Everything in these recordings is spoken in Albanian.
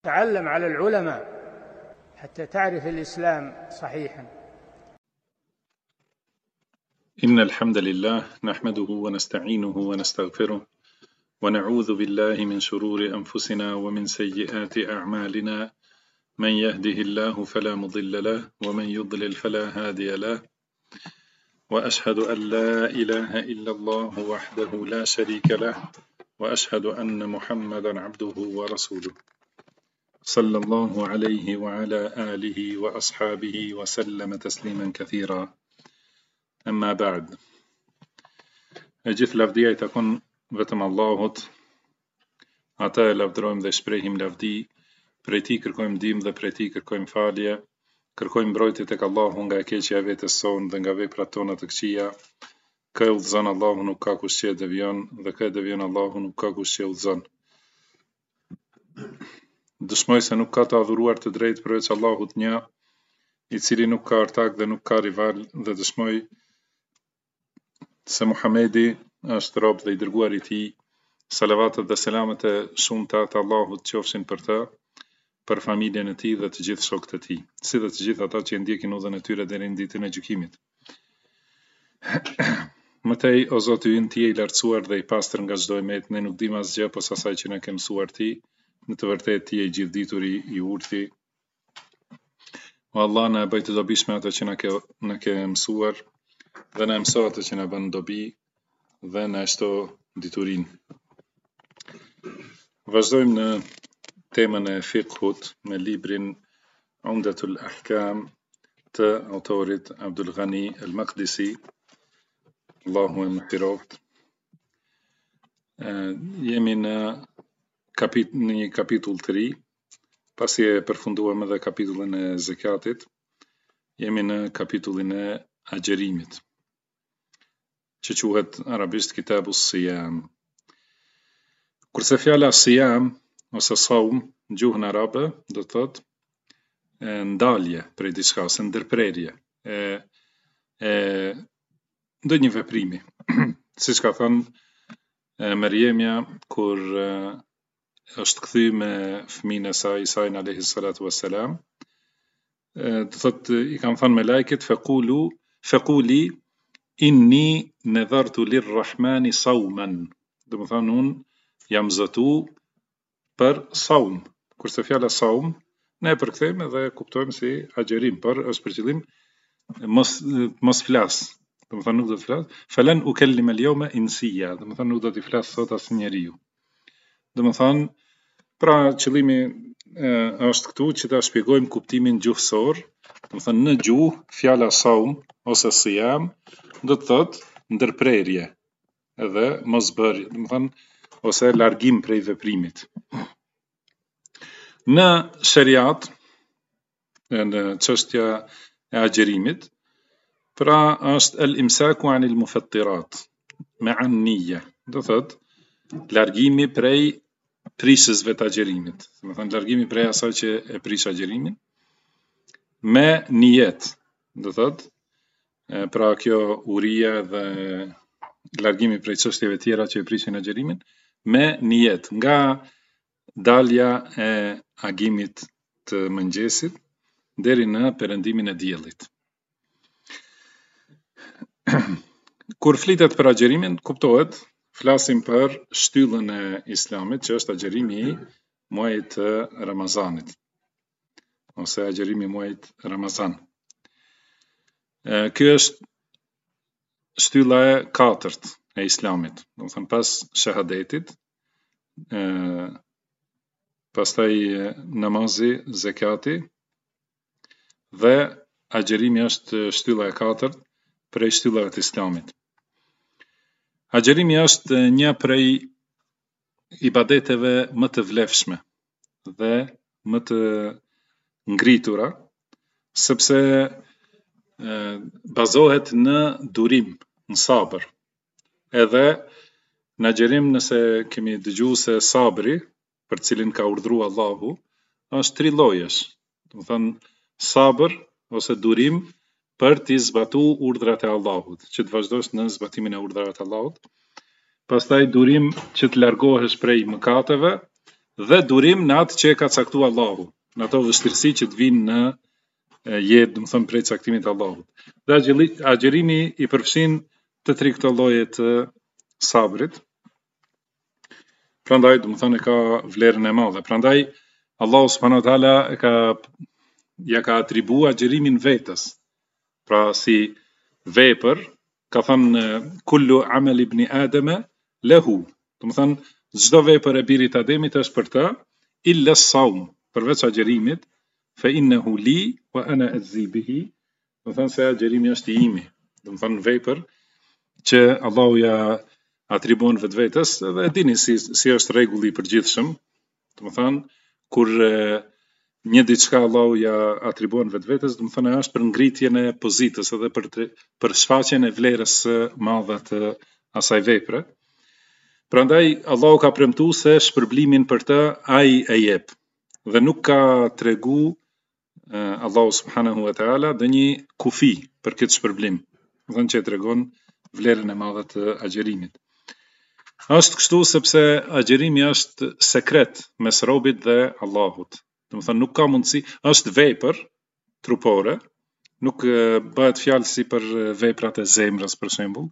تعلم على العلماء حتى تعرف الإسلام صحيحا. إن الحمد لله نحمده ونستعينه ونستغفره ونعوذ بالله من شرور أنفسنا ومن سيئات أعمالنا، من يهده الله فلا مضل له ومن يضلل فلا هادي له، وأشهد أن لا إله إلا الله وحده لا شريك له، وأشهد أن محمدا عبده ورسوله صلى الله عليه وعلى آله وأصحابه وسلم تسليما كثيرا. أما بعد، gjithë lavdia I takon vetëm Allahut. Ata e lavdrojmë dhe shprehim lavdi, prej Tij kërkojmë ndihmë dhe prej Tij kërkojmë falje, kërkojmë mbrojtje tek Allahu nga e keqja e vetes sonë dhe nga veprat tona të këqija. Kë e udhëzon Allahu nuk ka kush që e devion, dhe kë e devion Allahu nuk ka kush që e udhëzon. Dëshmoj se nuk ka të adhuruar të drejtë përveç Allahut një, I cili nuk ka ortak dhe nuk ka rival, dhe dëshmoj se Muhamedi është rob dhe I dërguar I Tij. Salavatet dhe selamet e shumta të Allahut qofshin për të, për familjen e Tij dhe të gjithë shokët e Tij, si dhe të gjithë ata që e ndjekin udhën e tyre deri në ditën e gjykimit. Mëtej, o Zoti ynë, Ti je I lartësuar dhe I pastër nga çdo emet, ne nuk dim asgjë posa asaj që na ke mësuar Ti. Në të vërtetë Ti je I gjithdituri, I urti. O Allah, na e bëj të dobishme ato që na ke mësuar, dhe na mëso ato që na bën dobi, dhe na shto diturinë. Vazhdojmë në temën e fiqhut me librin Umdatul Ahkam të autorit Abdul Ghani al-Maqdisi, Allahu e mëshiroft. Jemi në një kapitull 3, pasi e përfunduam edhe kapitullin e zakatit, jemi në kapitullin e agjerimit, që quhet arabisht Kitabus Siyam. Kurse fjala Siyam ose Saum në gjuhën arabe do të thotë ndalje prej diçka ose ndërprerje e ndonjë veprimi. Siç ka thënë Mariemja kur është kthy me fëmijën e saj Isain alayhi salatu wassalam, do thotë I kanë thënë me lajket faquli inni nadhartu lirrahmani sawman, do të thonë unë jam zotu për saum. Kurse fjala saum ne e përkthejmë dhe kuptojmë si agjerim, por është për qëllim mos flas. Do të thonë nuk do të flas. Falan ukellima al-yawma insiya, do të thonë nuk do të flas sot as njeriu. Do të thonë, pra qëllimi është këtu që ta shpjegojmë kuptimin gjuhësor. Do të thonë në gjuhë fjala saum ose siyam do të thotë ndërprerje edhe mosbërje, do të thonë ose largim prej veprimit. Në shariat, në çështja e agjerimit, pra është el-imsaku anil mufattirat me an-niyya, do thotë largimi prej prishësve të agjerimit, do të thonë largimi prej asaj që e prish agjerimin me nijet, do thotë pra kjo uria dhe largimi prej çështjeve tjera që e prishin agjerimin me nijet, nga dalja e agimit të mëngjesit deri në perëndimin e diellit. Kur flitet për agjerimin, kuptohet flasim për shtyllën e Islamit, që është agjerimi I muajit të Ramazanit, ose agjerimi I muajit Ramazan. Ky është shtylla e katërt e Islamit, do të thënë pas shahadetit, pastaj namazi, zakati dhe agjerimi është shtylla e katërt prej shtyllave të Islamit. Agjerimi është një prej ibadeteve më të vlefshme dhe më të ngritura, sepse bazohet në durim, në sabër. Edhe në agjerim, nëse kemi dëgjuar se sabri, për cilin ka urdhëruar Allahu, është 3 llojesh. Do të thonë sabër ose durim për t'i zbatu urdhrat e Allahut, që të vazhdosh në zbatimin e urdhrave të Allahut. Pastaj durim që të largohesh prej mëkateve dhe durim në atë që e ka caktuar Allahu, në ato vështirësi që të vinë në jetë, do të thënë prej caktimit të Allahut. Dhe agjerimi i përfshin të tri këto lloje të sabrit. Prandaj, do të thënë ka vlerën e madhe. Prandaj Allahu subhanahu wa taala ja ka atribuar agjerimin vetes. Pra si vepër, ka thënë kullu amal ibn Adama lahu. Do të thënë çdo vepër e birit Ademit është për të, illa as-sawm, përveç agjerimit, fa innahu li wa ana ajzi bihi. Do të thënë se agjerimi është i imi. Do të thënë vepër që Allahu ja atribuon vetvetes, dhe e dini si është rregulli i përgjithshëm. Do të thënë kur një diçka Allahu ja atribuon vetvetes, do të thënë është për ngritjen e pozitës edhe për shfaqjen e vlerës së madhe të asaj vepre. Prandaj Allahu ka premtuar se shpërblimin për të ai e jep. Dhe nuk ka tregu Allahu subhanahu wa taala dhe një kufi për këtë shpërblim. Do të thënë që tregon vlerën e madhe të agjerimit. Është kështu sepse agjerimi është sekret mes robit dhe Allahut. Do të thënë nuk ka mundësi, është vepër trupore, nuk bëhet fjalë si për veprat e zemrës për shembull.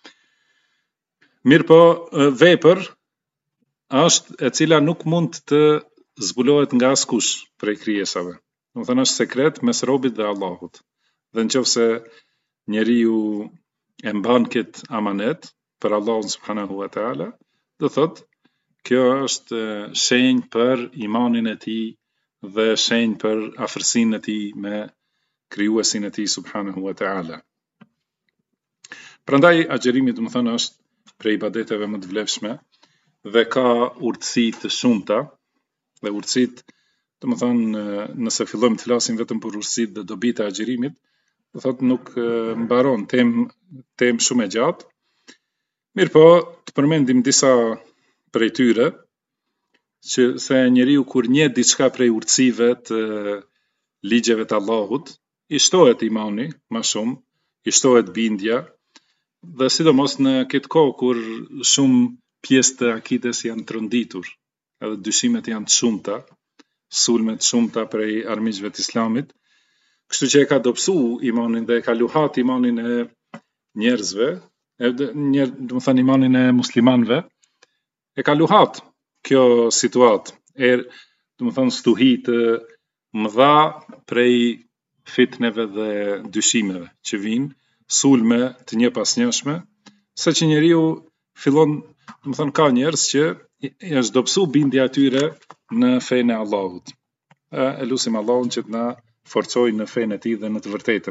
Mirë po, vepër është e cila nuk mund të zbulohet nga askush prej krijesave. Do të thënë është sekret mes robit dhe Allahut. Dhe nëse njeriu e mban këtë amanet për Allahun subhanahu wa taala, do thotë kjo është shenjë për imanin e tij dhe shenjë për afërsinë e tij me krijuesin e tij subhanahu wa taala. Prandaj agjerimi do të thënë është prej ibadeteve më të vlefshme dhe ka urtësi të shumta, dhe urtësitë, do të thënë nëse fillojmë të flasim vetëm për urtësitë dhe dobitë e agjerimit, do thotë nuk mbaron, temë shumë e gjatë. Mirë po, të përmendim disa prej tyre, që se njeriu kur njeh diçka prej urtësive të ligjeve të Allahut, i shtohet imani më shumë, i shtohet bindja, dhe sidomos në këtë kohë kur shumë pjesë të akides janë të rënditur, edhe dyshimet janë të shumta, sulmet të shumta prej armiqve të Islamit, kështu që e ka dobësu imanin dhe e ka luhat imanin e njerëzve, do të thënë imanin e muslimanëve, e ka luhat kjo situatë, do të thënë stuhi të mëdha prej fitneve dhe dyshimeve që vinë, sulme të një pas njëshme, sa që njeriu fillon, do të thënë ka njerëz që është dobësu bindja atyre në fenë e Allahut. E lutim Allahun që të na forcojë në fenë e tij dhe në të vërtetën.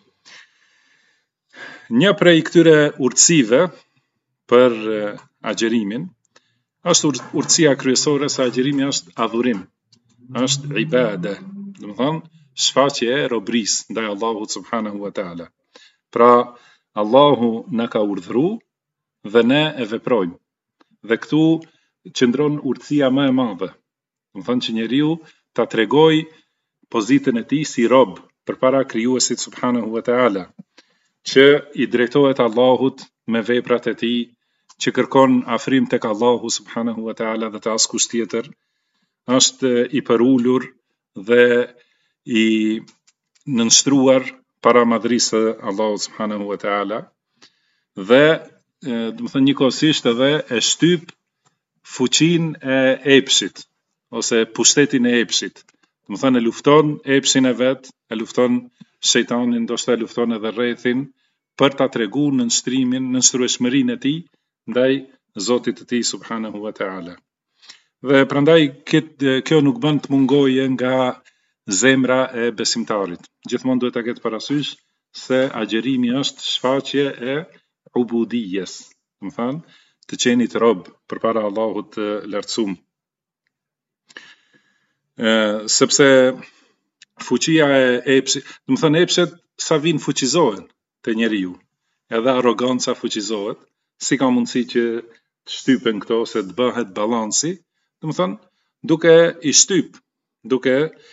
Një prej këtyre urtësive për agjerimin është urtësia kryesore se agjerimi është adhurim, është ibade, do të thënë shfaqje e robrisë ndaj Allahut subhanahu wa taala. Pra Allahu na ka urdhëruar dhe ne e veprojmë. Dhe këtu qëndron urtësia më e madhe. Do të thënë që njeriu ta tregojë pozitën e tij si rob përpara krijuesit subhanahu wa taala, që i drejtohet Allahut me veprat e tij, që kërkon afrim tek Allahu subhanahu wa taala dhe të askush tjetër, është i përulur dhe i nënshtruar para madhrisë së Allahut subhanahu wa taala, dhe do të thënë njëkohësisht edhe e shtyp fuqinë e epshit ose pushtetin e epshit. Do të thënë e lufton epshin e vet, e lufton shejtanin, ndoshta e lufton edhe rrethin për ta treguar nënshtrueshmërinë e tij ndaj Zotit të tij subhanahu wa taala. Dhe prandaj kjo nuk bën të mungoje nga zemra e besimtarit. Gjithmonë duhet ta ketë parasysh se agjerimi është shfaqje e ubudijes, do të thënë të qenit rob përpara Allahut të lartësuar. Sepse fuqia e epshit, do të thënë epshet sa vin fuqizohen te njeriu, edhe arroganca fuqizohet, si ka mundësi që të shtypen këto ose të bëhet balansi, do të thënë duke i shtyp, duke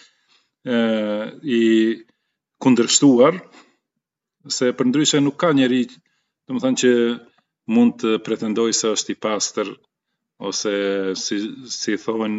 i kundërshtuar, se përndryshe nuk ka njeri, do të thënë që mund të pretendoj se është i pastër ose si thonë,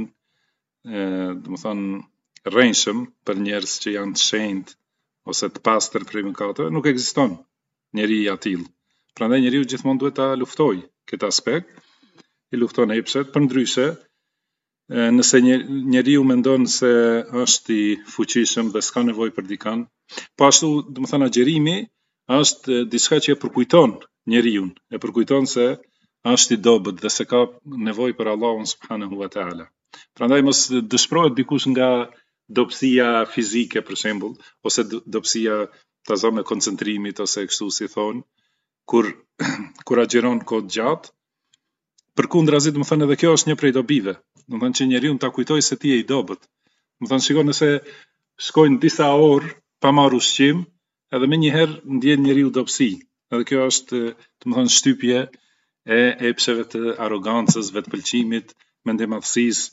do të thonë rrenjshëm për njerëz që janë të shenjtë ose të pastër prej mëkateve, nuk ekziston njeri i tillë. Prandaj njeriu gjithmonë duhet ta luftojë këtë aspekt, i lufton epshet, përndryshe, nëse njeriu mendon se është i fuqishëm dhe s'ka nevojë për dikën, po ashtu, do të thonë agjerimi është diçka që e përkujton njeriu, e përkujton se është i dobët dhe se ka nevojë për Allahun subhanahu wa taala. Prandaj mos dëshpërohet dikush nga dobësia fizike për shembull, ose dobësia ta zëme koncentrimit ose kështu si thonë, kur agjeron kohë gjatë. Përkundrazi, do të thënë edhe kjo është një prej dobive. Do të thënë që njeriu ta kujtoj se ti je i dobët. Do të thënë shikoj nëse shkojnë disa orë pa marrë ushqim, edhe më njëherë ndjen njeriu dobësi. Edhe kjo është, do të thënë shtypje e epsheve të arrogancës, vetpëlqimit, mendimadhësisë.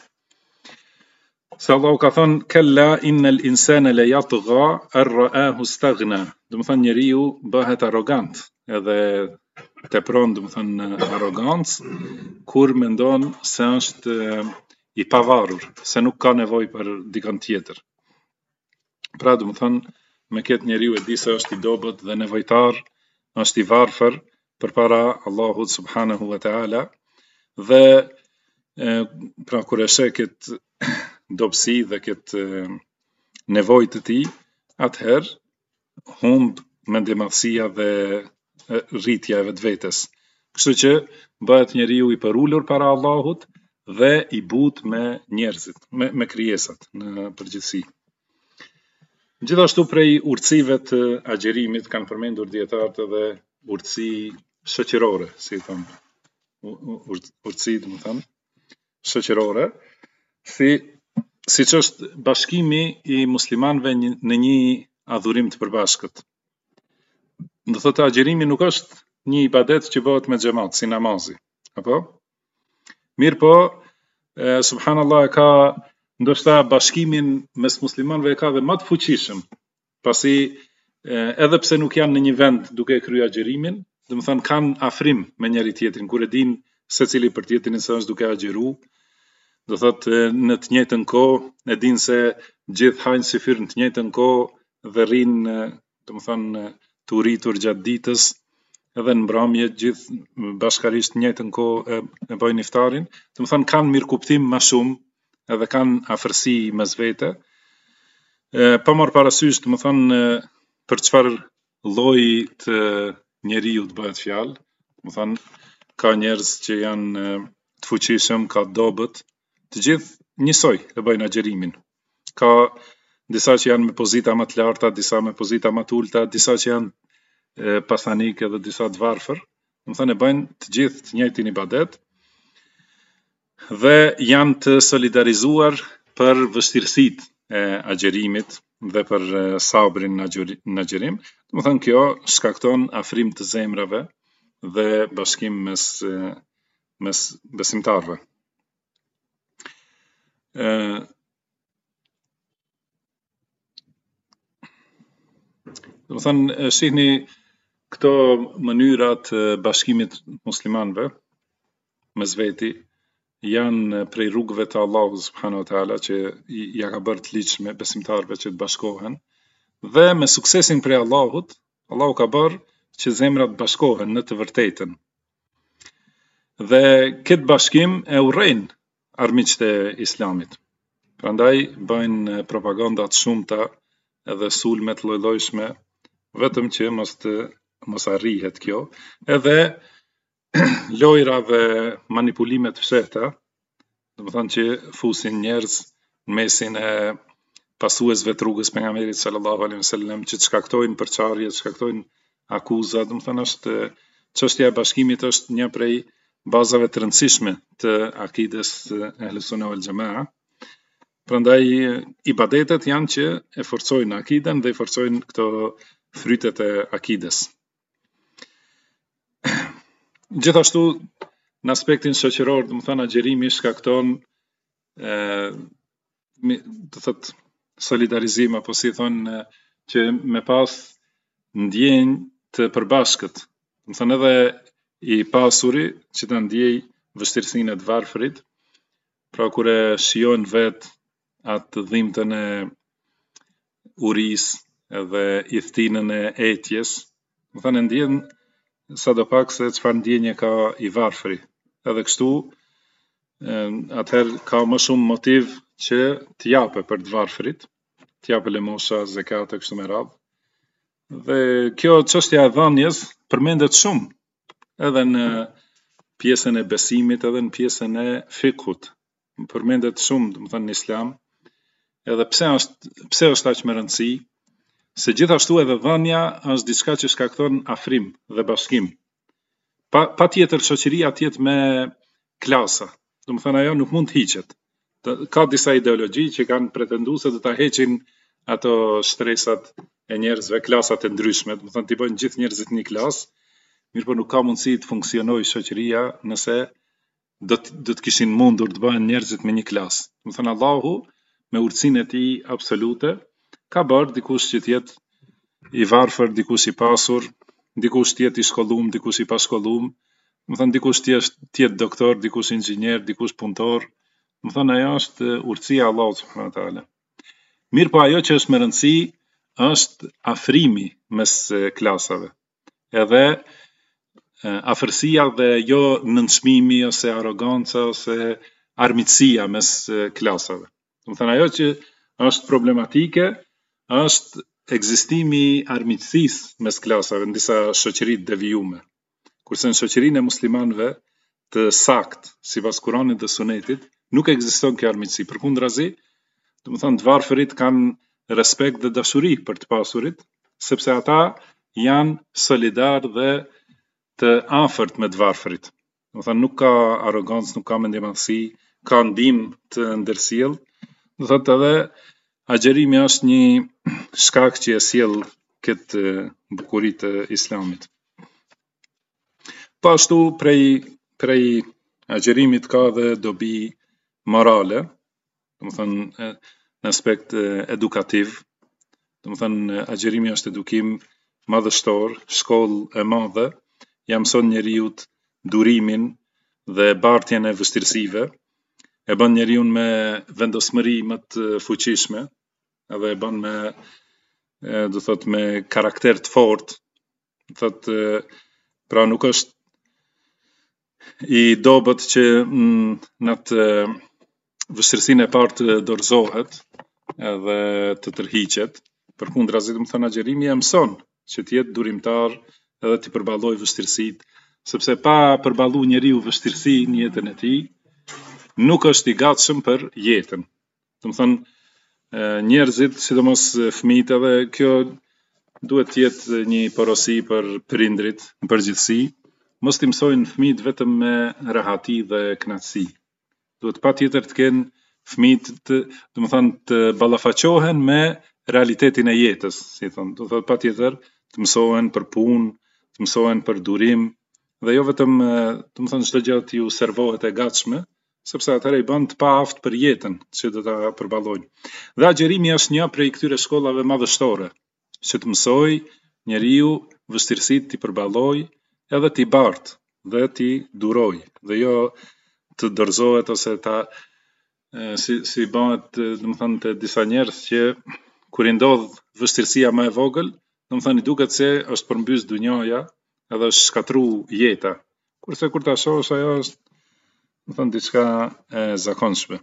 Se Allahu ka thënë kella innal insana la yatgha ar-ra'ahu istaghna. Do të thënë njeriu bëhet arrogant, edhe tepron, do të thënë arrogancë kur mendon se është i pavarur, se nuk ka nevojë për dikën tjetër. Pra, do të thënë me këtë njeriu e di se është i dobët dhe nevojtar, është i varfër përpara Allahut subhanahu wa taala dhe pra kur e sheh këtë dobësi dhe këtë nevojë të tij, atëherë humb mendimadhësia dhe rritja e vetvetes. Kështu që bëhet njeriu i përulur para Allahut dhe i butë me njerëzit, me krijesat në përgjithësi. Gjithashtu prej urtësive të agjerimit kanë përmendur dietarët edhe urtësi shoqërore, si thonë, urtësi, do të thonë, shoqërore, siç është bashkimi i muslimanëve në një adhurim të përbashkët. Do thotë agjerimi nuk është një ibadet që bëhet me xhamat, si namazi, apo? Mirë po, subhanallahu ka ndoshta bashkimin mes muslimanëve ka dhe më të fuqishëm, pasi edhe pse nuk janë në një vend duke kryer agjerimin, do të thonë kanë afrim me njëri tjetrin, kur e din secili për tjetrin se është duke agjeru, do thotë në të njëjtën kohë, e din se gjithë hajnë si fyrë në të njëjtën kohë dhe rrinë, do të thonë të uritur gjatë ditës, edhe në mbrëmje gjithë bashkarisht në njëjtën kohë e bëjnë iftarin, do të thonë kanë mirëkuptim më shumë, edhe kanë afërsi mes vete. Pa marrë parasysh, do të thonë për çfarë lloji të njeriu të bëhet fjalë, do të thonë ka njerëz që janë të fuqishëm, ka dobët, të gjithë njësoj e bëjnë agjerimin. Ka disa që janë me pozita më të larta, disa me pozita më të ulta, disa që janë pasanik edhe disa të varfër, do të thonë e bëjnë të gjithë të njëjtin ibadet dhe janë të solidarizuar për vështirësitë e agjerimit dhe për sabrin në agjerim. Do të thonë kjo shkakton afrim të zemrave dhe bashkim mes besimtarëve. Do të thonë shihni këto mënyra të bashkimit muslimanëve mes veti janë prej rrugëve të Allahut subhanahu wa taala që ja ka bërë të ligjshme besimtarëve që të bashkohen dhe me suksesin prej Allahut, Allahu ka bërë që zemrat bashkohen në të vërtetën. Dhe këtë bashkim e urrejnë armiqtë e Islamit. Prandaj bëjnë propaganda të shumta edhe sulme të lloj-llojshme, vetëm që mos arrihet kjo, edhe lojra dhe manipulime të fshehta, do të thonë që fusin njerëz në mesin e pasuesve të rrugës pejgamberit sallallahu alaihi wasallam, që të shkaktojnë përçarje, të shkaktojnë akuza, do të thonë është çështja e bashkimit është një prej bazave të rëndësishme të akides Ahlus Sunna wal Jamaa. Prandaj ibadetet janë që e forcojnë akiden dhe i forcojnë këto frytet e akides. Gjithashtu në aspektin shoqëror, do të thonë agjerimi shkakton do thotë solidarizim apo si thonë që me pas ndjenjë të përbashkët. Do të thonë edhe i pasuri që ta ndjej vështirësinë e të varfrit, pra kur e shijon vet atë dhimbtën e urisë edhe i thtinën e etjes, më thënë e ndjen sadopak se çfarë ndjenje ka i varfri. Edhe kështu, atëherë ka më shumë motiv që t'jape për të varfrit, t'jape lemosha, zekate, kështu me radhë. Dhe kjo çështja e dhënies përmendet shumë edhe në pjesën e besimit edhe në pjesën e fikut. Përmendet shumë, domethënë në Islam. Edhe pse është aq me rëndësi? Se gjithashtu edhe dhënia është diçka që shkakton afrim dhe bashkim. Pa tjetër shoqëria tjetë me klasa. Domethënë ajo nuk mund të hiqet. Ka disa ideologji që kanë pretenduar se do ta heqin ato shtresat e njerëzve, klasat e ndryshme, domethënë t'i bëjnë gjithë njerëzit një klasë, mirë po nuk ka mundësi të funksionojë shoqëria nëse do të kishin mundur të bëhen njerëzit me një klasë. Domethënë Allahu me urtësinë e tij absolute ka bërë dikush që t'jetë i varfër, dikush i pasur, dikush t'jetë i shkollum, dikush i pashkollum, domethënë dikush t'jetë doktor, dikush inxhinier, dikush punëtor. Domethënë ajo është urtësia e Allahut subhanahu wa taala. Mirë po ajo që është me rëndësi është afrimi mes klasave. Edhe afërsia dhe jo nënçmimi ose arroganca ose armiqësia mes klasave. Domethënë ajo që është problematike është ekzistimi i armiqësisë mes klasave në disa shoqëri të devijume. Kurse në shoqërinë e muslimanëve të saktë, sipas Kuranit dhe Sunetit, nuk ekziston kjo armiqësi. Përkundrazi, domethënë të varfërit kanë respekt dhe dashuri për të pasurit, sepse ata janë solidar dhe të afërt me të varfërit. Domethënë nuk ka arrogancë, nuk ka mendjemallësi, ka ndihmë të ndërsjellë. Do thotë edhe agjerimi është një shkak që e sjell këtë bukuri të Islamit. Po ashtu prej agjerimit ka dhe dobi morale, domethënë në aspekt edukativ. Domethënë agjerimi është edukim madhështor, shkollë e madhe, ja mëson njeriut durimin dhe bartjen e vështirësive, e bën njeriun me vendosmëri më të fuqishme, edhe e bën me, do thot, me karakter të fortë, do thot, pra nuk është i dobët që në atë vështirësinë e parë të dorëzohet edhe të tërhiqet. Përkundrazi, domethënë agjerimi e mëson që të jetë durimtar edhe të përballojë vështirësitë, sepse pa përballuar njeriu vështirësi në jetën e tij, nuk është i gatshëm për jetën. Domethënë njerëzit, sidomos fëmijët, edhe kjo duhet të jetë një porosi për prindrit në përgjithësi, mos t'i mësojnë fëmijët vetëm me rahati dhe kënaqësi. Duhet patjetër të kenë fëmijët domethënë të ballafaqohen me realitetin e jetës, si thon. Do thotë patjetër të mësohen për punë, të mësohen për durim, dhe jo vetëm domethënë çdo gjë t'ju servohet e gatshme, sepse atëherë i bën të paaft për jetën që do ta përballojnë. Dhe agjerimi është një prej këtyre shkollave madhështore, që të mësoj njeriu vështirësitë t'i përballojë edhe t'i bartë dhe t'i duroj, dhe jo të dorëzohet ose ta si bëhet domethënë te disa njerëz që kur i ndodh vështirësia më e vogël, domethënë i duket se është përmbys dunjaja edhe është shkatru jeta. Kurse kur ta shohësh ajo është domethënë diçka e zakonshme.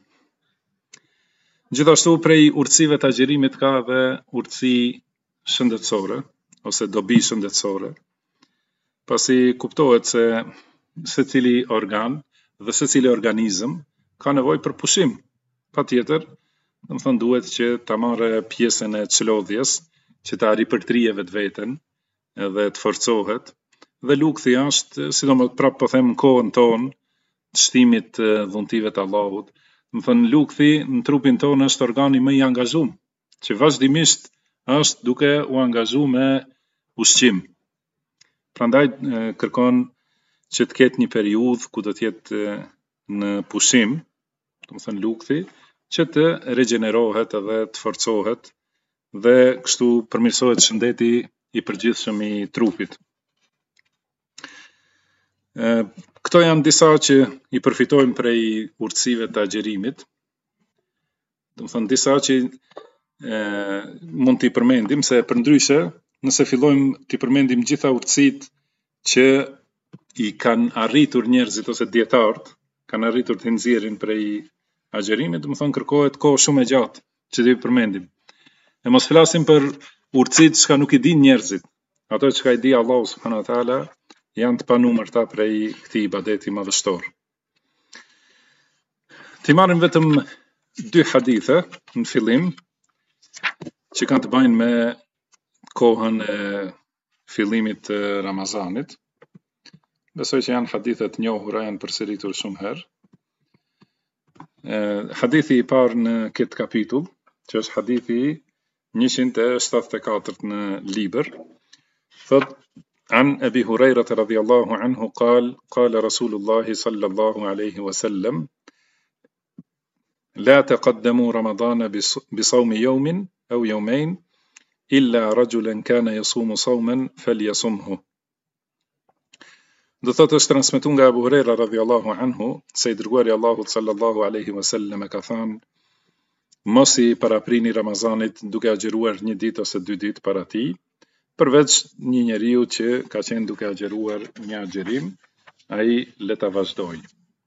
Gjithashtu prej urtësive të agjerimit ka dhe urtësi shëndetësore ose dobi shëndetësore. Pasi kuptohet se secili organ dhe secili organizëm ka nevojë për pushim. Patjetër, domethënë duhet që ta marrë pjesën e çlodhjes, që ta ripërtrije vetveten edhe të forcohet. Dhe lukthi është, sidomos prapë po them në kohën tonë, të shtimit të dhuntive të Allahut. Domethënë lukthi në trupin tonë është organi më i angazhuar, që vazhdimisht është duke u angazhuar me ushqim. Prandaj kërkon që të ketë një periudhë ku do të jetë në pushim, domethënë lukthi, që të regjenerohet edhe të forcohet dhe kështu përmirësohet shëndeti i përgjithshëm i trupit. Këto janë disa që i përfitojmë prej urtësive të agjerimit. Do të thonë disa që mund t'i përmendim, se përndryshe, nëse fillojmë t'i përmendim gjitha urtësitë që i kanë arritur njerëzit ose dietarët, kanë arritur të nxjerrin prej agjerimit, do të thonë kërkohet kohë shumë e gjatë që t'i përmendim. E mos flasim për urtësitë që nuk i din njerëzit. Ato që i di Allahu subhanahu wa taala janë të panumërta prej këtij ibadeti madhështor. Ti marrim vetëm 2 hadithe në fillim që kanë të bëjnë me kohën e fillimit të Ramazanit. Besoj që janë hadithe të njohura, janë përsëritur shumë herë. Hadithi i parë në këtë kapitull, që është hadithi 174 në libër, thot عن أبي هريرة رضي الله عنه قال رسول الله صلى الله عليه وسلم لا تقدموا رمضان بصوم يوم أو يومين إلا رجلا كان يصوم صوما فليصمه. Do thotë është transmetuar nga Abu Huraira radhiyallahu anhu se i dërguari Allahut sallallahu alaihi wasallam ka thënë mos i paraprini Ramazanit duke agjëruar një ditë ose 2 ditë para tij, përveç një njeriu që ka qenë duke agjëruar një agjërim, ai le ta vazhdojë.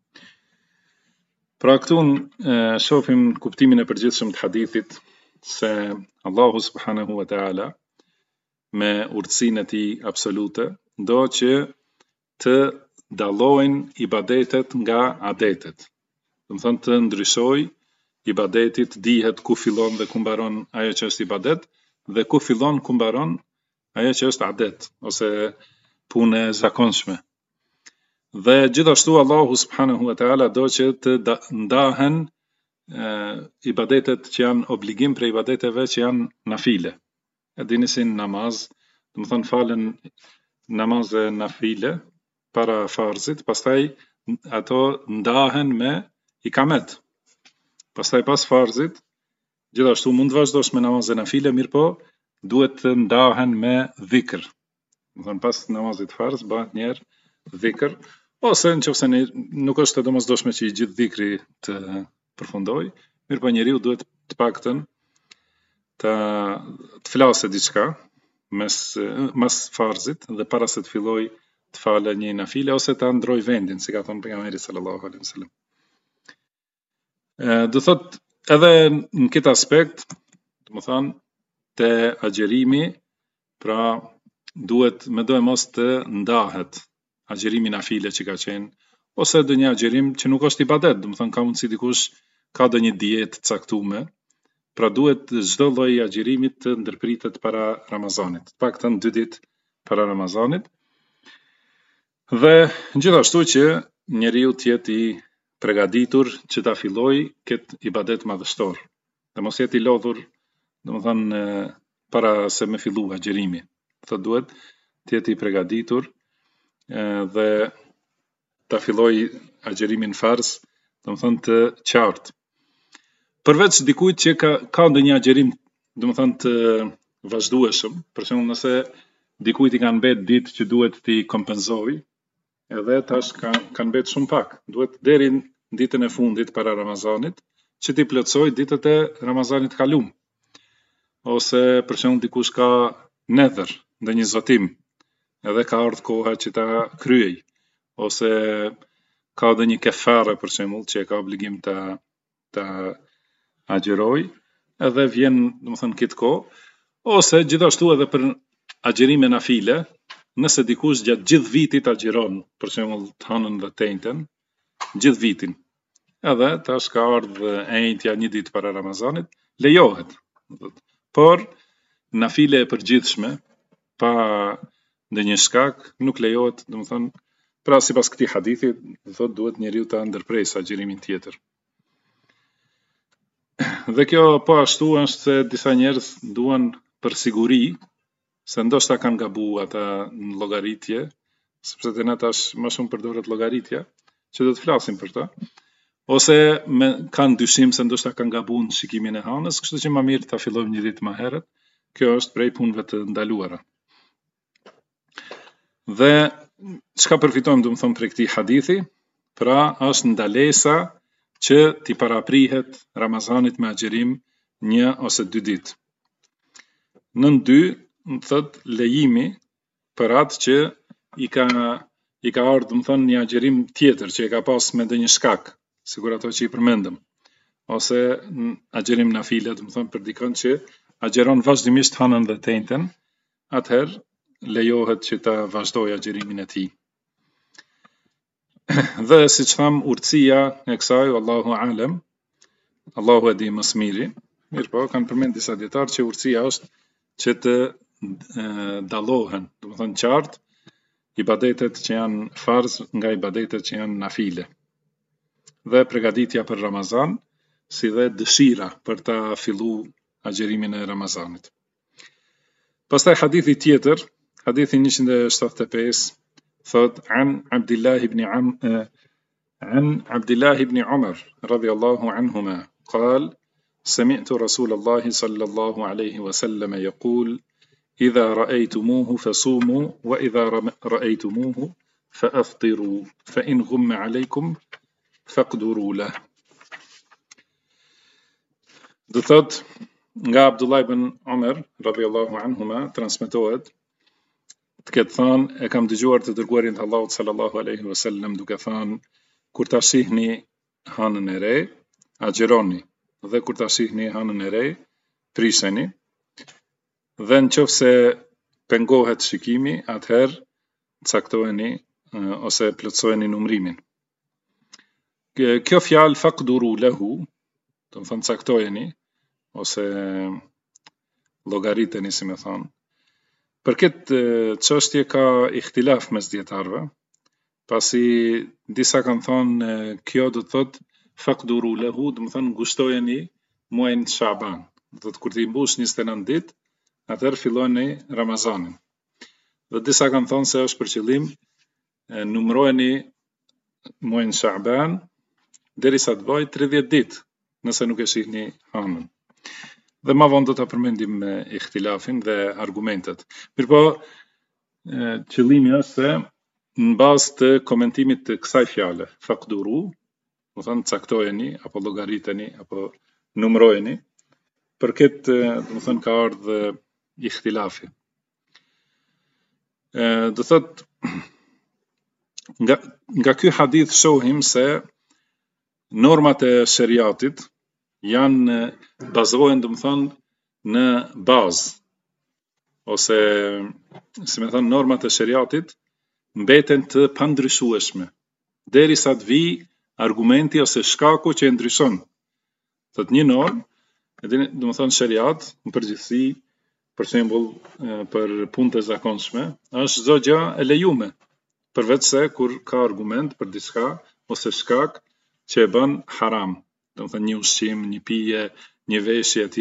Pra këtu shohim kuptimin e përgjithshëm të hadithit se Allahu subhanahu wa taala me urtësinë e tij absolute do që të dallojnë ibadetet nga adetet. Do të thonë të ndryshojë ibadeti, të dihet ku fillon dhe ku mbaron ajo që është ibadet dhe ku fillon ku mbaron ajo që është adet ose punë e zakonshme. Dhe gjithashtu Allahu subhanahu wa taala do që të ndahen ibadetet që janë obligim për ibadeteve që janë nafile. E dini si namaz, do të thonë falen namazë nafile para farzit, pastaj ato ndahen me ikamet. Pastaj pas farzit, gjithashtu mund të vazhdosh me namazë nafile, mirë po duhet të ndahen me dhikr. Do thonë pas namazit farz bëhet një herë dhikr, ose nëse nuk është e domosdoshme që i gjithë dhikri të përfundoj, mirë po njeriu duhet të paktën të flasë diçka mas farzit dhe para se të filloj të falë një nafile ose të ndroj vendin, si ka thënë pejgamberi sallallahu alaihi wasallam. Do thot edhe në këtë aspekt, do të thonë te agjerimi, pra duhet me do e mos të ndahet agjerimi nafile që ka qenë, ose dhe një agjerim që nuk është ibadet, do të thonë ka mundësi dikush ka dhe një dietë caktume, pra duhet çdo lloj agjerimit të ndërpritet para Ramazanit, paktën 2 ditë para Ramazanit. Dhe gjithashtu që njeriu të jetë i përgatitur që ta fillojë këtë ibadet madhështor. Dhe mos jetë i lodhur, domethënë para se me fillu agjerimi. Thotë duhet të jetë i përgatitur dhe ta fillojë agjerimin farz, domethënë të qartë. Përveç dikujt që ka ndonjë agjerim, domethënë të vazhdueshëm, për shembull nëse dikujt i kanë mbet ditë që duhet t'i kompenzojë, edhe tash kanë mbet shumë pak. Duhet deri në ditën e fundit para Ramazanit që t'i plotësoj ditët e Ramazanit kalum. Ose për shembull dikush ka nedhër, ndonjë zotim, edhe ka ardhur koha që ta kryej, ose ka edhe një kefare për shembull që ka obligim ta agjeroj, edhe vjen, domethënë këtë kohë, ose gjithashtu edhe për agjerime nafile, nëse dikush gjatë gjithë vitit agjeron, për shembull të hënën dhe të njëjtën, gjithë vitin. Edhe tash ka ardhur e njëjtja një ditë para Ramazanit, lejohet. Por nafile e përgjithshme pa ndonjë shkak nuk lejohet, domethënë, pra sipas këtij hadithi, thotë duhet njeriu ta ndërpresë agjerimin tjetër. Dhe kjo po ashtu është se disa njerëz duan për siguri, se ndoshta kanë gabu ata në llogaritje, sepse te na tash më shumë përdoret llogaritja, që do të flasim për ta, ose kanë dyshim se ndoshta kanë gabu në shikimin e hënës, kështu që më mirë ta fillojmë një ditë më herët. Kjo është prej punëve të ndaluara. Dhe çka përfitojmë domethënë prej këtij hadithi? Pra është ndalesa që t'i paraprihet Ramazanit me agjerim 1 ose 2 ditë. Nën 2 thot lejimi për atë që i ka ardhur domethënë një agjerim tjetër që e ka pas me ndonjë shkak, sikur ato që i përmendëm, ose agjerim nafile, domethënë për dikon që agjeron vazhdimisht hënën dhe tentën, atëherë lejohet që ta vazhdojë agjerimin e tij. Dhe siç tham, urtësia e kësaj, Allahu alem, Allahu e di më së miri, mirë po, kanë përmend disa dietarë që urtësia është që të dallohen, domethënë qartë, ibadetet që janë farz nga ibadetet që janë nafile. Dhe përgatitja për Ramazan, si dhe dëshira për ta filluar agjerimin e Ramazanit. Pastaj hadithi tjetër, hadithi 175, thot an Abdullah ibn Umar radhiyallahu anhuma قال سمعت رسول الله صلى الله عليه وسلم يقول إذا رأيتموه فصوموا وإذا رأيتموه فأفطروا فإن غم عليكم فاقدروا له. Do thot nga Abdullah ibn Umar radhiyallahu anhuma transmetohet të ketë thënë, e kam dëgjuar të dërguarin të Allahut sallallahu alaihi wasallam duke thënë, kur ta shihni hënën e re, agjeroni, dhe kur ta shihni hënën e re, priseni, dhe nëse pengohet shikimi, atëherë caktojeni ose plotësojeni numrimin. Kjo fjalë faqduru lahu, do të thonë caktojeni ose llogariteni, si më thon. Për këtë çështje ka ihtilaf mes dietarëve, pasi disa kanë thonë kjo do të thotë faqduru lahu, do të thonë ngushtojeni muajin Shaban. Do të thotë kur ti mbush 29 ditë, atëherë filloni Ramazanin. Dhe disa kanë thonë se është për qëllim numrojeni muajin Shaban derisa të bëjë 30 ditë, nëse nuk e shihni hënën. Dhe më vonë do ta përmendim ihtilafin dhe argumentet. Mirpo qëllimi është se në bazë të komentimit të kësaj fjale, faqduru, do të thonë caktojeni apo llogariteni apo numrojeni, për këtë do të thonë ka ardhur ihtilafi. Do thotë nga ky hadith shohim se normat e shariatit janë bazohen, do të thonë, në bazë, ose si më thon, normat e shariatit mbeten të pandryshueshme derisa të vijë argumenti ose shkaku që e ndryshon. Thot një normë, do të thonë shariat, në përgjithësi, për shembull, për punët e zakonshme, është çdo gjë e lejuar, përveç se kur ka argument për diçka ose shkak që e bën haram, do të thonë një ushqim, një pije, një veshje etj.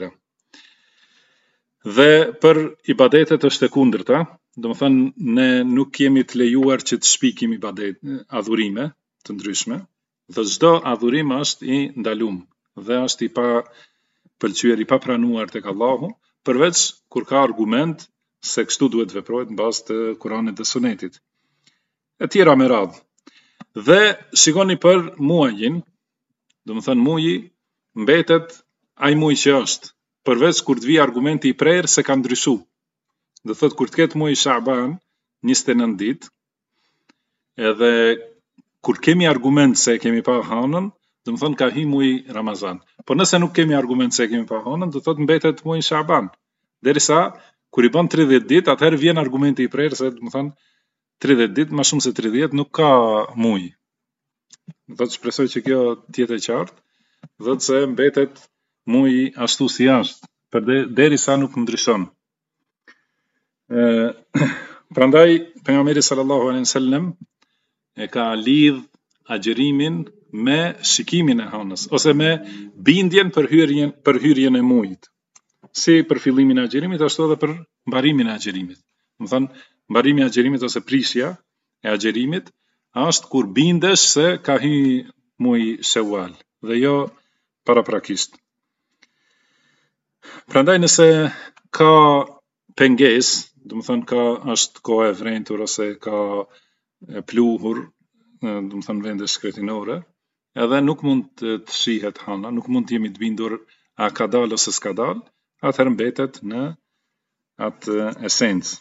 Dhe për ibadetet është e kundërta, do të thonë ne nuk kemi të lejuar që të shpikim adhurime të ndryshme, dhe çdo adhurim është i ndaluar dhe është i pa pëlqyer, i pa pranuar tek Allahu, përveç kur ka argument se kështu duhet veprohet në bazë të Kuranit dhe Sunetit. E tjera me radhë. Dhe shikoni për muajin, do të thonë muaji mbetet ai muaj që është, përveç kur të vijë argumenti i prerë se ka ndryshuar. Do thotë kur të ketë muaji Shaban 29 ditë, edhe kur kemi argument se kemi pa hënën, do të thonë ka hi muaji Ramazan. Po nëse nuk kemi argument se kemi pa hënën, do thotë mbetet muaji Shaban. Derisa kur i bën 30 ditë, atëherë vjen argumenti i prerë se do të thonë 30 ditë, më shumë se 30 nuk ka muaj. Do të shpresoj që kjo të jetë e qartë, dhe se mbetet muaji ashtu si është, derisa nuk ndryshon. Prandaj pejgamberi sallallahu alaihi wasallam e ka lidh agjerimin me shikimin e hënës ose me bindjen për hyrjen e muajit. Si për fillimin e agjerimit, ashtu edhe për mbarimin e agjerimit. Do thonë, mbarimi i agjerimit ose prishja e agjerimit është kur bindesh se ka hyrë muaji Shawwal dhe jo paraprakisht. Prandaj nëse ka pengesë, do të thënë është kohë e vrentur ose ka pluhur, do të thënë vende shkretinore, edhe nuk mund të shihet hana, nuk mund të jemi të bindur a ka dalë ose s'ka dalë, atëherë mbetet në atë esencë.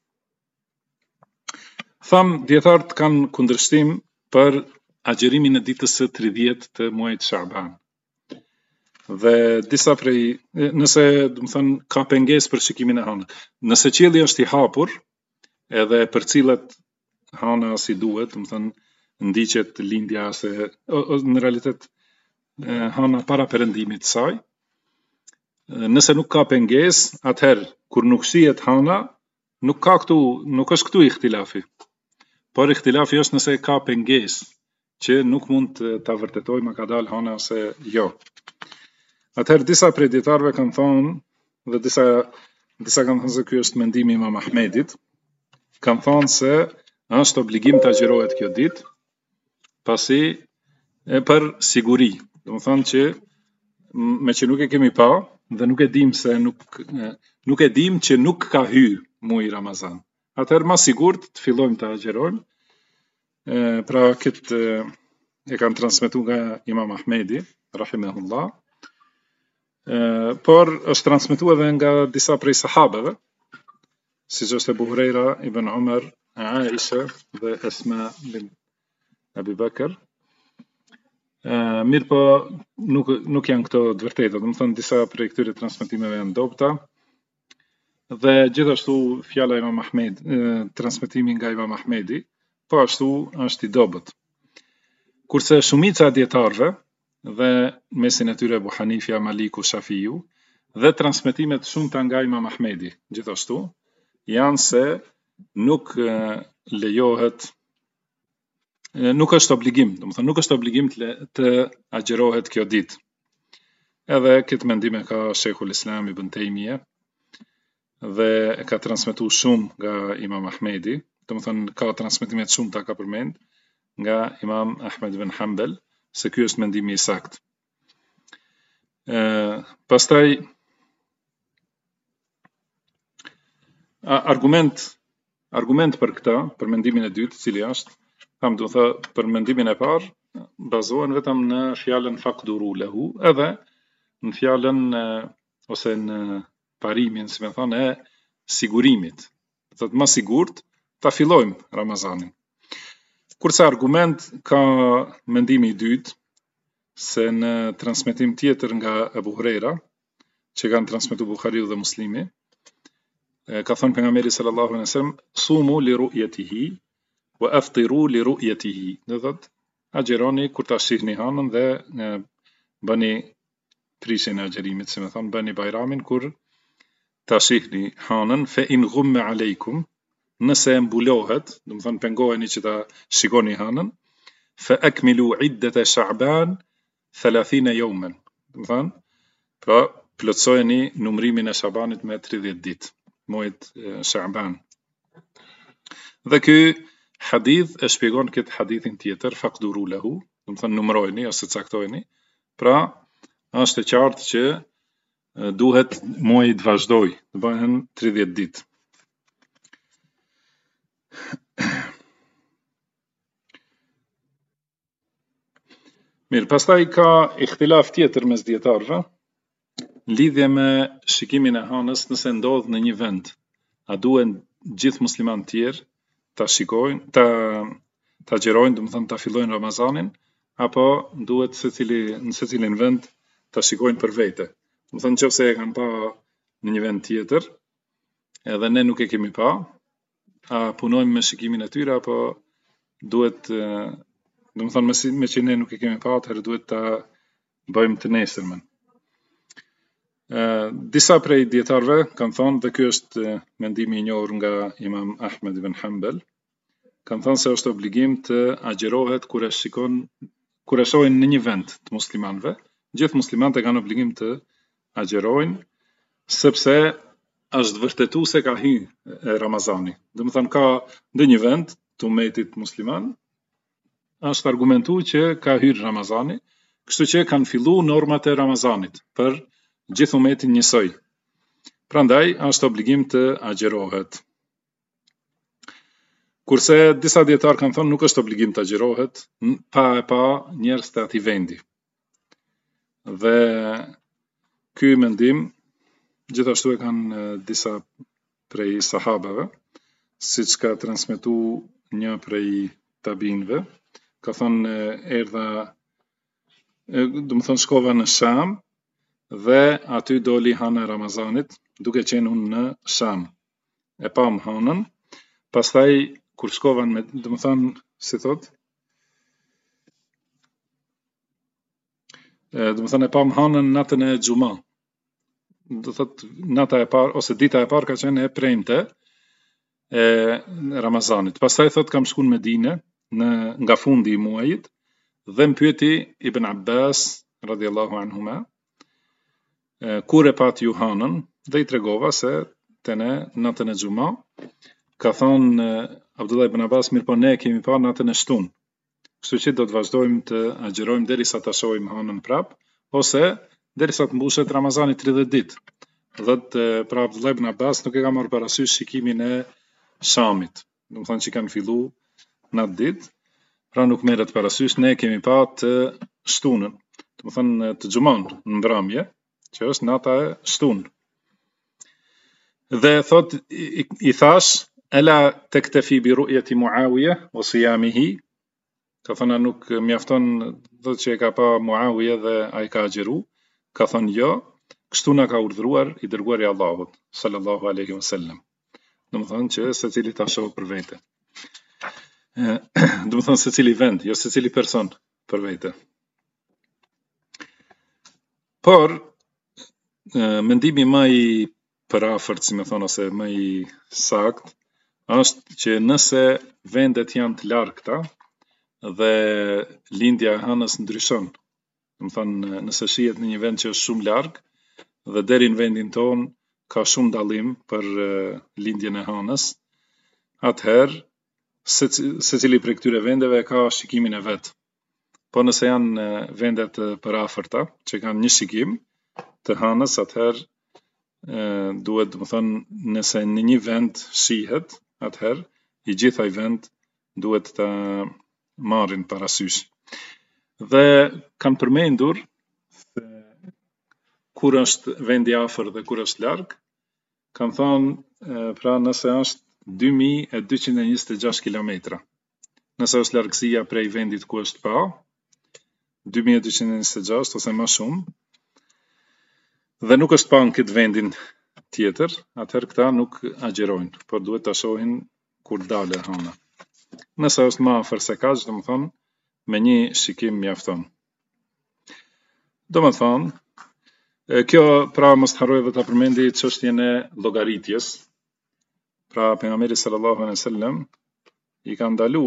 Dietarët kanë kundërshtim për agjerimin e ditës së 30 të muajit Shaban. Dhe disa prej, nëse do të thënë ka pengesë për shikimin e hanës, nëse qielli është i hapur, edhe përcillet hana si duhet, do të thënë ndiqet lindja ose në realitet hana para perëndimit të saj, nëse nuk ka pengesë, atëherë kur nuk shihet hana, nuk është këtu ihtilafi. Por ihtilafi është nëse ka pengesë që nuk mund ta vërtetojmë a ka dalë hana ose jo. Atëherë disa prej dietarëve kanë thonë, dhe disa kanë thënë se ky është mendimi i Imam Ahmedit, kanë thonë se është obligim të agjërohet kjo ditë, pasi për siguri, do të thonë që me që nuk e kemi pa dhe nuk e dim se nuk e dim që nuk ka hyrë muaji Ramazan. Atëherë më sigurt të fillojmë të agjërojmë. Pra këtë e kanë transmetuar nga Imam Ahmedi, rahimahullah. Por është transmetuar edhe nga disa prej sahabeve, siç është Abu Huraira, Ibn Umar, Aisha dhe Asma bin Abi Bakr. Mirë po nuk janë këto të vërteta, do të thonë disa prej këtyre transmetimeve janë dobta. Dhe gjithashtu fjala Imam Ahmed, transmetimi nga Imam Ahmedi, po ashtu është i dobët. Kurse shumica e dietarëve dhe mesin e tyre Abu Hanifja, Maliku, Shafiu dhe transmetimet shumëta nga Imam Ahmedi, gjithashtu janë se nuk lejohet, nuk është obligim, do të thonë nuk është obligim të agjërohet kjo ditë. Edhe këtë mendim e ka Sheikhul Islam Ibn Taymija dhe e ka transmetuar shumë nga Imam Ahmedi, do të thonë ka transmetime të shumta ka përmend nga Imam Ahmed ibn Hanbal se ky është mendimi i saktë. Pastaj argument për këtë, për mendimin e dytë, i cili është, do të thotë për mendimin e parë, bazohen vetëm në fjalën faqduru lahu, edhe në fjalën ose në parimin, si më thonë, e sigurimit. Do të më sigurt ta fillojmë Ramazanin. Kurse argument ka mendimi i dytë, se në transmetim tjetër nga Abu Huraira, që kanë transmetuar Buhariu dhe Muslimi, ka thënë pejgamberi sallallahu alaihi wasallam, sumu li ru'yatihi wa aftiru li ru'yatihi. Do thotë agjironi kur ta shihni hanën dhe bëni prisjen e agjerimit, si më thonë, bëni bajramin kur ta shihni hanën, fe in ghumme alejkum, nëse mbulohet, do të thonë pengoheni që ta shikoni hanën, fe akmilu iddete Sha'ban 30 yawman. Do të thonë, pra plotsojeni numrimin e Shabanit me 30 ditë, muajit Sha'ban. Dhe ky hadith e shpjegon këtë hadithin tjetër, faqduru lahu, do të thonë numrojeni ose caktojeni. Pra është e qartë që duhet muaji të vazhdoj, të bëhen 30 ditë. Mirë, pastaj ka ihtilaf tjetër mes dietarëve, lidhje me shikimin e hanës nëse ndodh në një vend. A duhen gjithë muslimanë tjerë ta shikojnë, ta agjërojnë, do të thonë ta fillojnë Ramazanin, apo duhet në secilin vend ta shikojnë për vete. Do të thonë nëse e kanë pa në një vend tjetër, edhe ne nuk e kemi pa, a punojmë me shikimin e tyre apo duhet, do të thonë me që ne nuk e kemi pa, atëherë duhet ta bëjmë të nesërmen. Disa prej dietarëve kanë thonë, dhe ky është mendimi i njohur nga Imam Ahmed ibn Hanbal, kanë thonë se është obligim të agjërohet kur e shohin në një vend të muslimanëve. Gjithë muslimanët e kanë obligim të agjërojnë, sepse është vërtetuar se ka hyrë Ramazani. Do të thonë ka në një vend të umetit musliman, është argumentuar që ka hyrë Ramazani, kështu që kanë filluar normat e Ramazanit për gjithë umetin njësoj. Prandaj është obligim të agjërohet. Kurse disa dietar kanë thonë nuk është obligim të agjërohet pa njerëz të atij vendi. Dhe ky mendim gjithashtu e kanë disa prej sahabeve, siç ka transmetuar një prej tabinëve, ka thonë erdha, do të thonë shkova në Sham dhe aty doli hana e Ramazanit, duke qenë unë në Sham. E pam hanën, pastaj kur shkova me, do të thonë, si thot, do të thonë e pam hanën natën e Xuma. Do thot nata e parë ose dita e parë ka qenë e premte e Ramazanit. Pastaj thot kam shkuar në Medinë nga fundi i muajit dhe më pyeti Ibn Abbas radhiyallahu anhuma kur e pat ju hanën dhe i tregova se te ne natën e Xuma ka thonë Abdullah ibn Abbas mirë po ne kemi parë natën e shtunë. Kështu që do të vazhdojmë të agjërojmë derisa ta shohim hanën prap ose derisa të mbushet Ramazani 30 ditë. Dhe pra Abdullah ibn Abbas nuk e ka marrë parasysh shikimin e Shamit. Do të thonë që kanë filluar në atë ditë, pra nuk merret parasysh, ne kemi pa të shtunën. Do të thonë të Xumën në mbrëmje, që është nata e shtunë. Dhe thot i thash ela tektefi bi ru'yati Muawiya wa siyamihi. Ka thonë nuk mjafton do që e ka pa Muawiya dhe ai ka agjëru. Ka thonë jo, kështu na ka urdhëruar i dërguari i Allahut sallallahu alaihi wasallam. Do të thonë që secili ta shoh për vete. Do të thonë secili vend, jo secili person për vete. Por mendimi më i përafërt, si më thonë, ose më i sakt, është që nëse vendet janë të largëta dhe lindja e hanës ndryshon, do të thonë nëse shihet në një vend që është shumë larg dhe deri në vendin ton ka shumë dallim për lindjen e hanës, atëherë secili prej këtyre vendeve ka shikimin e vet. Po nëse janë vendet të përafërta që kanë një shikim të hanës, atëherë duhet, do të thonë, nëse në një vend shihet, atëherë i gjithaj vend duhet të marrin parasysh. Dhe kanë përmendur se kur është vendi afër dhe kur është larg, kanë thonë pra nëse është 2226 kilometra. Nëse është largësia prej vendit ku është pa, 2226 ose më shumë, dhe nuk është pa në këtë vendin tjetër, atëherë këta nuk agjërojnë, por duhet ta shohin kur dalë hana. Nëse është më afër se kaq, do të thonë, me një shikim mjafton. Do të thonë, kjo pra mos harroj dhe ta përmendi çështjen e llogaritjes. Pra pejgamberi sallallahu alaihi wasallam i ka ndalu,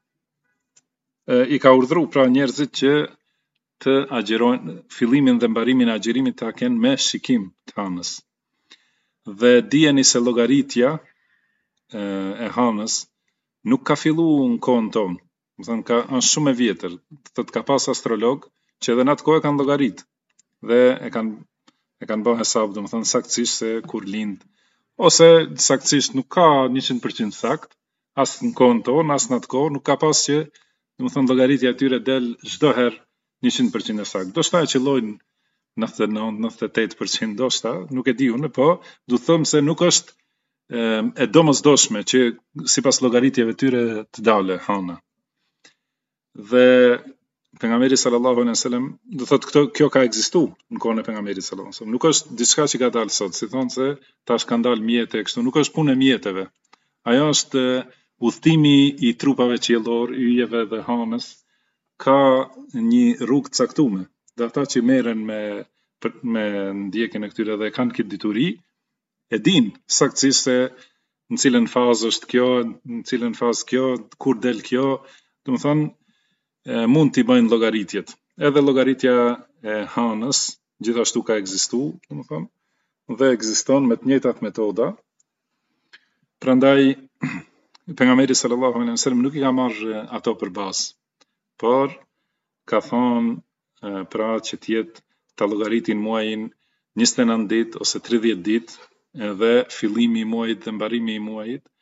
i ka urdhëruar pra njerëzit që të agjërojnë, fillimin dhe mbarimin e agjërimit ta kenë me shikim të hanës. Dhe dijeni se llogaritja e hanës nuk ka filluar në kohën tonë. Do të thonë është shumë e vjetër. Thotë ka pas astrolog që edhe në atë kohë kanë llogarit dhe e kanë bërë hesab, do të thonë saktësisht se kur lind, ose saktësisht nuk ka 100% sakt, as në kohën tonë, as në atë kohë nuk ka pas që, do të thonë llogaritja e tyre del çdo herë 100% e sakt. Do shta e qellojnë 99-98%, do shta, nuk e di unë, po du të them se nuk është e domosdoshme që sipas llogaritjeve tyre të dalë hana. Dhe pejgamberi sallallahu alaihi wasallam do thotë kjo ka ekzistuar në kohën e pejgamberit sallallahu alaihi wasallam. Nuk është diçka që ka dalë sot, si thonë se tash kanë dalë mjete kështu, nuk është punë e mjeteve. Ajo është udhëtimi i trupave qiellor, yjeve dhe hanës, ka një rrugë të caktuar. Dhe ata që merren me ndjekjen e këtyre dhe kanë këtë dituri, e din saktësisht se në cilën fazë është kjo, në cilën fazë kjo, kur del kjo, do të thonë mund t'i bëjnë llogaritjet. Edhe llogaritja e hanës gjithashtu ka ekzistuar, do të thonë, dhe ekziston me të njëjtat metoda. Prandaj pejgamberi sallallahu alaihi wasallam nuk i ka marrë ato për bazë, por ka thonë pra që t'jetë ta llogaritin muajin 29 ditë ose 30 ditë, edhe fillimi i muajit dhe mbarimi i muajit,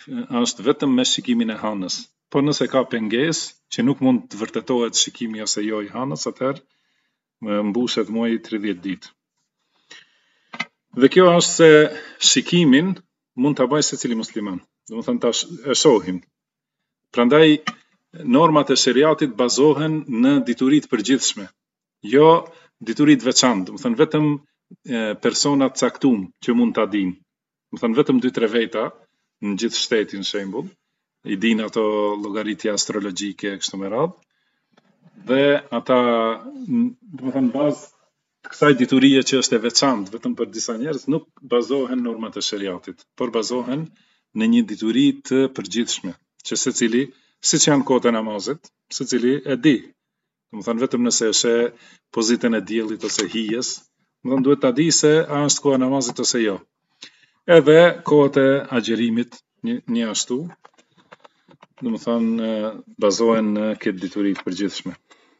është vetëm me shikimin e hanës. Por nëse ka pengesë që nuk mund të vërtetohet shikimi ose jo i hanës, atëherë mbushet muaji 30 ditë. Dhe kjo është se shikimin mund ta bëjë secili musliman. Domethënë ta e shohim. Prandaj normat e sheriatit bazohen në dituri të përgjithshme, jo dituri të veçantë, domethënë vetëm persona të caktuar që mund ta dinë. Domethënë vetëm 2-3 veta në gjithë shtetin shembull, i dinë ato llogaritje astrologjike kështu me radhë. Dhe ata, domethënë bazë të kësaj diturie që është e veçantë vetëm për disa njerëz, nuk bazohen normat e sheriatit, por bazohen në një dituri të përgjithshme, që secili, siç janë kohët e namazit, secili e di. Domethënë vetëm nëse e sheh pozitën e diellit ose hijes, domethënë duhet ta di se a është koha e namazit ose jo. Edhe kohët e agjerimit një ashtu, domethënë bazohen në këtë dituri të përgjithshme.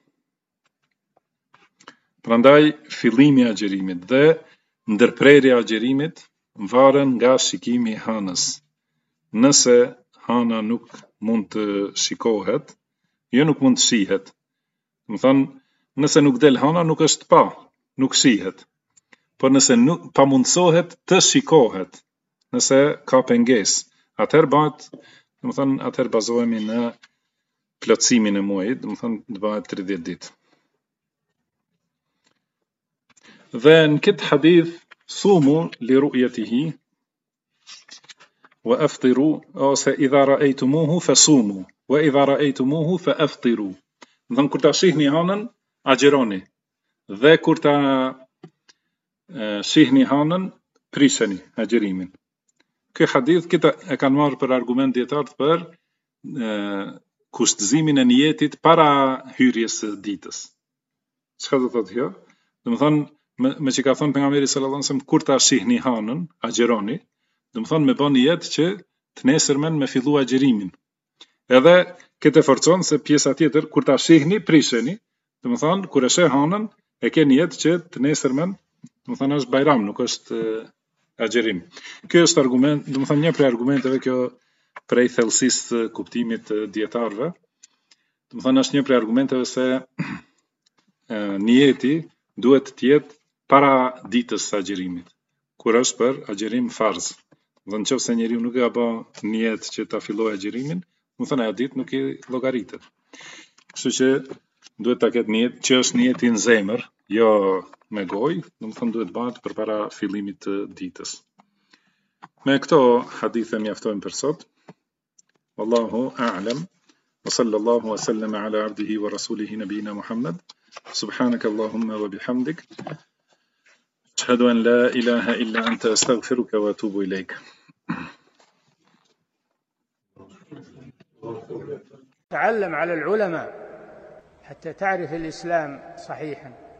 Prandaj fillimi i agjerimit dhe ndërprerja e agjerimit varen nga shikimi i hanës. Nëse hana nuk mund të shikohet, jo nuk mund të shihet. Domethënë, nëse nuk del hana nuk është pa, nuk shihet. Por nëse nuk pamundsohet të shikohet, nëse ka pengesë, atëherë bëhet, domethënë atëherë bazohemi në plotësimin e muajit, domethënë të bëhet 30 ditë. Dhe në këtë hadith, sumu li ru'yatihi wa aftiru, ose idha ra'aytumuhu fasumu wa idha ra'aytumuhu fa aftiru. Dhe kur ta shihni hanën, agjeroni. Dhe kur ta shihni hanën, priseni agjerimin. Ky hadith këtë e kanë marrë për argument dietar për kushtëzimin e niyetit para hyrjes së ditës. Çka do thotë kjo? Domethënë me që ka thonë pejgamberi sallallahu alajhi wasallam, kur ta shihni hanën, agjeroni, domethënë me bën niyet që të nesërmen me fillu agjerimin. Edhe këtë forcon se pjesa tjetër, kur ta shihni, prisheni, domethënë kur e sheh hanën, e ke niyet që të nesërmen, domethënë është bajram, nuk është agjerim. Ky është argument, domethënë një prej argumenteve kjo prej thellësisë të kuptimit të dietarëve. Domethënë është një prej argumenteve se niyeti duhet të jetë para ditës së agjerimit, kur është për agjerim farz. Dhe nëse njeriu nuk e ka bë niyet që ta fillojë agjerimin, domethënë ajo ditë nuk i llogaritet. Kështu që duhet ta ketë niyet, që është niyeti në zemër, jo me gojë, domethënë duhet bëhet përpara fillimit të ditës. Me këto hadithe mjaftojnë për sot. Wallahu a'lam. Wa sallallahu wa sallama ala abdihi wa rasulihi nabina Muhammad. Subhanaka Allahumma wa bihamdik. أشهد أن لا إله إلا أنت أستغفرك وأتوب إليك. تعلم على العلماء حتى تعرف الإسلام صحيحا.